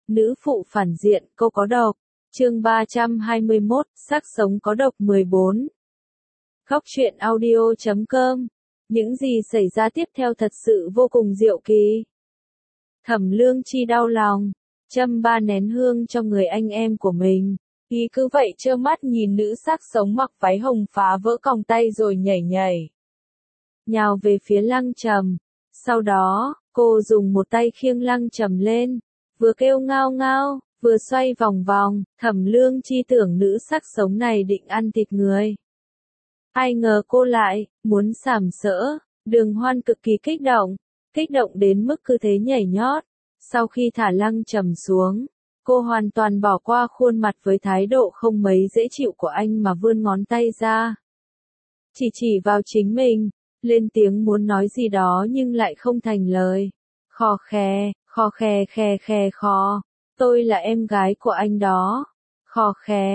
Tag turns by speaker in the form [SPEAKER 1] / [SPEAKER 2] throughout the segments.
[SPEAKER 1] Nữ phụ phản diện, cô có độc. Chương 321, xác sống có độc 14. Góc truyện audio.com. Những gì xảy ra tiếp theo thật sự vô cùng diệu kỳ. Thẩm Lương Chi đau lòng, châm 3 nén hương cho người anh em của mình. Y cứ vậy trơ mắt nhìn nữ xác sống mặc váy hồng phá vỡ còng tay rồi nhảy nhào về phía Lăng Trầm. Sau đó, cô dùng một tay khiêng Lăng Trầm lên, vừa kêu ngao ngao, vừa xoay vòng vòng. Thẩm Lương Chi tưởng nữ xác sống này định ăn thịt người. Ai ngờ cô lại muốn sàm sỡ. Đường Hoan cực kỳ kích động đến mức cứ thế nhảy nhót. Sau khi thả Lăng Trầm xuống, cô hoàn toàn bỏ qua khuôn mặt với thái độ không mấy dễ chịu của anh mà vươn ngón tay ra. Chỉ vào chính mình, lên tiếng muốn nói gì đó nhưng lại không thành lời. Khò khè, tôi là em gái của anh đó. Khò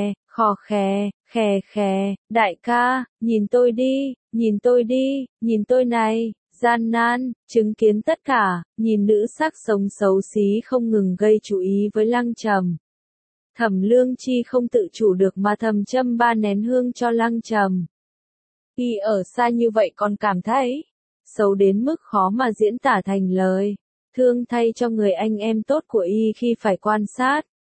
[SPEAKER 1] khè, đại ca, nhìn tôi đi, nhìn tôi này. Gian nan, chứng kiến tất cả, nhìn nữ xác sống xấu xí không ngừng gây chú ý với Lăng Trầm. Thẩm Lương Chi không tự chủ được mà thầm châm 3 nén hương cho Lăng Trầm. Y ở xa như vậy còn cảm thấy xấu đến mức khó mà diễn tả thành lời. Thương thay cho người anh em tốt của Y khi phải quan sát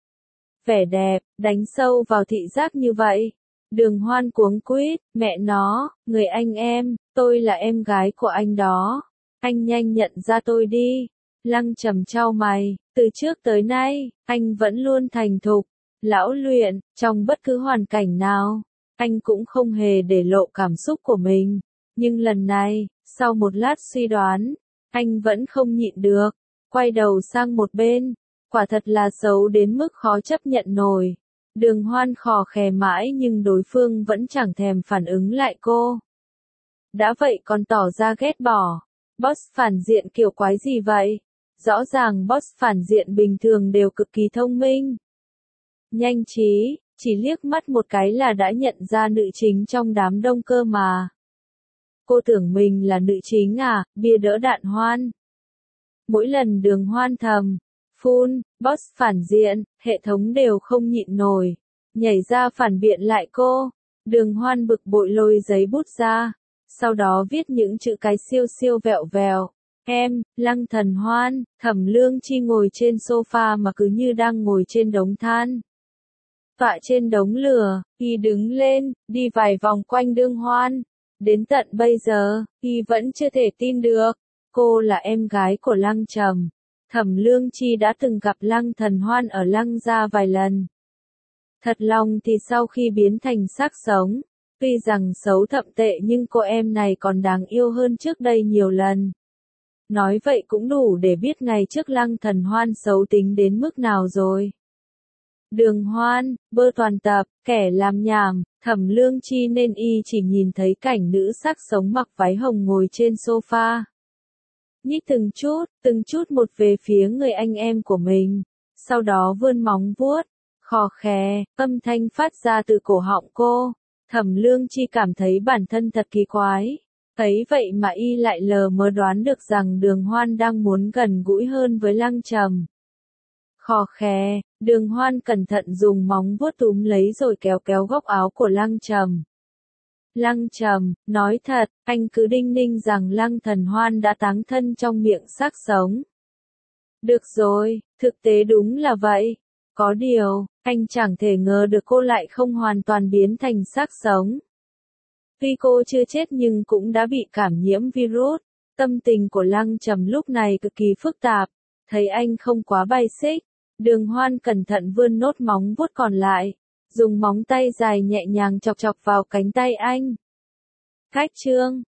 [SPEAKER 1] vẻ đẹp, đánh sâu vào thị giác như vậy. Đường Hoan cuống quýt, mẹ nó, người anh em, tôi là em gái của anh đó. Anh nhanh nhận ra tôi đi. Lăng Trầm chau mày, từ trước tới nay, anh vẫn luôn thành thục, lão luyện, trong bất cứ hoàn cảnh nào. Anh cũng không hề để lộ cảm xúc của mình. Nhưng lần này, sau một lát suy đoán, anh vẫn không nhịn được. Quay đầu sang một bên, quả thật là xấu đến mức khó chấp nhận nổi. Đường Hoan khò khè mãi nhưng đối phương vẫn chẳng thèm phản ứng lại cô. Đã vậy còn tỏ ra ghét bỏ. Boss phản diện kiểu quái gì vậy? Rõ ràng boss phản diện bình thường đều cực kỳ thông minh. Nhanh trí, chỉ liếc mắt một cái là đã nhận ra nữ chính trong đám đông cơ mà. Cô tưởng mình là nữ chính à, bia đỡ đạn Hoan. Mỗi lần Đường Hoan thầm phun, boss phản diện, hệ thống đều không nhịn nổi. Nhảy ra phản biện lại cô. Đường Hoan bực bội lôi giấy bút ra. Sau đó viết những chữ cái siêu vẹo vèo. Em, Lăng Thần Hoan. Thẩm Lương Chi ngồi trên sofa mà cứ như đang ngồi trên đống than. Tọa trên đống lửa, Y đứng lên, đi vài vòng quanh Đường Hoan. Đến tận bây giờ, Y vẫn chưa thể tin được. Cô là em gái của Lăng Trầm. Thẩm Lương Chi đã từng gặp Lăng Thần Hoan ở Lăng gia vài lần. Thật lòng thì sau khi biến thành xác sống, tuy rằng xấu thậm tệ nhưng cô em này còn đáng yêu hơn trước đây nhiều lần. Nói vậy cũng đủ để biết ngày trước Lăng Thần Hoan xấu tính đến mức nào rồi. Đường Hoan, bơ toàn tập, kẻ làm nhảm, Thẩm Lương Chi nên Y chỉ nhìn thấy cảnh nữ xác sống mặc váy hồng ngồi trên sofa. Nhích từng chút một về phía người anh em của mình, sau đó vươn móng vuốt, khò khè, âm thanh phát ra từ cổ họng cô. Thẩm Lương Chi cảm thấy bản thân thật kỳ quái. Ấy vậy mà Y lại lờ mờ đoán được rằng Đường Hoan đang muốn gần gũi hơn với Lăng Trầm. Khò khè, Đường Hoan cẩn thận dùng móng vuốt túm lấy rồi kéo góc áo của Lăng Trầm. Lăng Trầm, nói thật, anh cứ đinh ninh rằng Lăng Thần Hoan đã táng thân trong miệng xác sống. Được rồi, thực tế đúng là vậy. Có điều, anh chẳng thể ngờ được cô lại không hoàn toàn biến thành xác sống. Tuy cô chưa chết nhưng cũng đã bị cảm nhiễm virus. Tâm tình của Lăng Trầm lúc này cực kỳ phức tạp. Thấy anh không quá bay xích, Đường Hoan cẩn thận vươn nốt móng vuốt còn lại. Dùng móng tay dài nhẹ nhàng chọc vào cánh tay anh. Cách chương